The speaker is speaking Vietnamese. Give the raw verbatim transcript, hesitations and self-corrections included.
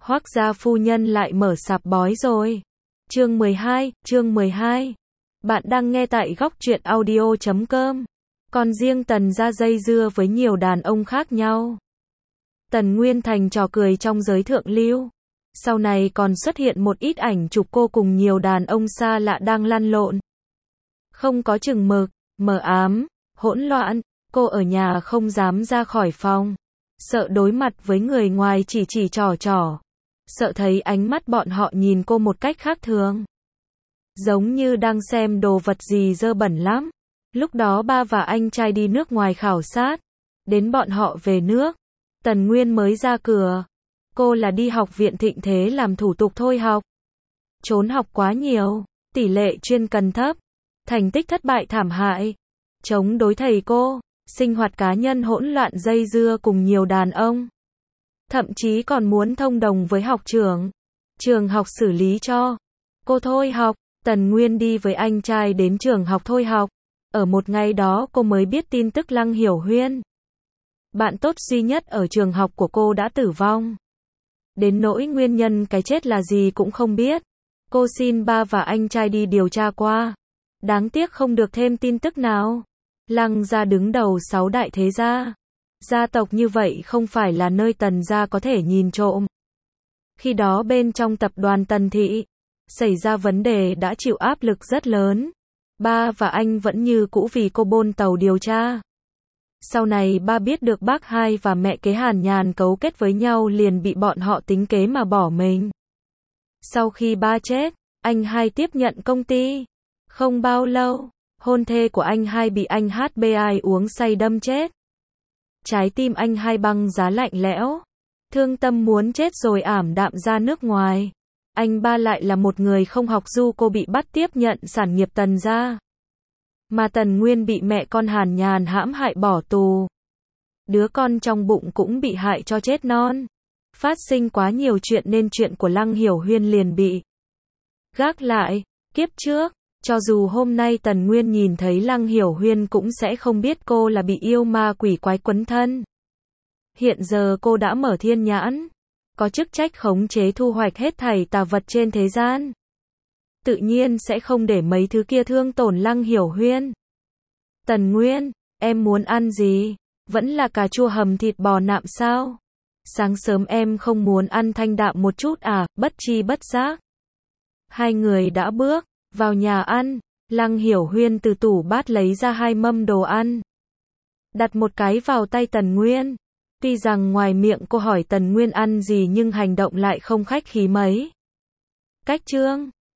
Hoác gia phu nhân lại mở sạp bói rồi. Chương mười hai, chương mười hai. Bạn đang nghe tại góc truyện audio chấm com. Còn riêng Tần gia dây dưa với nhiều đàn ông khác nhau. Tần Nguyên thành trò cười trong giới thượng lưu. Sau này còn xuất hiện một ít ảnh chụp cô cùng nhiều đàn ông xa lạ đang lăn lộn. Không có chừng mực, mờ ám, hỗn loạn, cô ở nhà không dám ra khỏi phòng. Sợ đối mặt với người ngoài chỉ chỉ trò trò. Sợ thấy ánh mắt bọn họ nhìn cô một cách khác thường. Giống như đang xem đồ vật gì dơ bẩn lắm. Lúc đó ba và anh trai đi nước ngoài khảo sát. Đến bọn họ về nước. Tần Nguyên mới ra cửa. Cô là đi học viện Thịnh Thế làm thủ tục thôi học. Trốn học quá nhiều. Tỷ lệ chuyên cần thấp. Thành tích thất bại thảm hại. Chống đối thầy cô. Sinh hoạt cá nhân hỗn loạn dây dưa cùng nhiều đàn ông. Thậm chí còn muốn thông đồng với học trưởng. Trường học xử lý cho. Cô thôi học. Tần Nguyên đi với anh trai đến trường học thôi học. Ở một ngày đó cô mới biết tin tức Lăng Hiểu Huyên. Bạn tốt duy nhất ở trường học của cô đã tử vong. Đến nỗi nguyên nhân cái chết là gì cũng không biết. Cô xin ba và anh trai đi điều tra qua. Đáng tiếc không được thêm tin tức nào. Lăng gia đứng đầu sáu đại thế gia. Gia tộc như vậy không phải là nơi Tần gia có thể nhìn trộm. Khi đó bên trong tập đoàn Tần Thị, xảy ra vấn đề đã chịu áp lực rất lớn. Ba và anh vẫn như cũ vì cô bôn tàu điều tra. Sau này ba biết được bác hai và mẹ kế Hàn Nhàn cấu kết với nhau liền bị bọn họ tính kế mà bỏ mình. Sau khi ba chết, anh hai tiếp nhận công ty. Không bao lâu, hôn thê của anh hai bị anh hát bê i uống say đâm chết. Trái tim anh hai băng giá lạnh lẽo. Thương tâm muốn chết rồi ảm đạm ra nước ngoài. Anh ba lại là một người không học du cô bị bắt tiếp nhận sản nghiệp Tần gia. Mà Tần Nguyên bị mẹ con Hàn Nhàn hãm hại bỏ tù. Đứa con trong bụng cũng bị hại cho chết non. Phát sinh quá nhiều chuyện nên chuyện của Lăng Hiểu Huyên liền bị gác lại. Kiếp trước, cho dù hôm nay Tần Nguyên nhìn thấy Lăng Hiểu Huyên cũng sẽ không biết cô là bị yêu ma quỷ quái quấn thân. Hiện giờ cô đã mở thiên nhãn. Có chức trách khống chế thu hoạch hết thảy tà vật trên thế gian. Tự nhiên sẽ không để mấy thứ kia thương tổn Lăng Hiểu Huyên. Tần Nguyên, em muốn ăn gì? Vẫn là cà chua hầm thịt bò nạm sao? Sáng sớm em không muốn ăn thanh đạm một chút à? Bất chi bất giác. Hai người đã bước vào nhà ăn. Lăng Hiểu Huyên từ tủ bát lấy ra hai mâm đồ ăn. Đặt một cái vào tay Tần Nguyên. Tuy rằng ngoài miệng cô hỏi Tần Nguyên ăn gì nhưng hành động lại không khách khí mấy. Cách trương,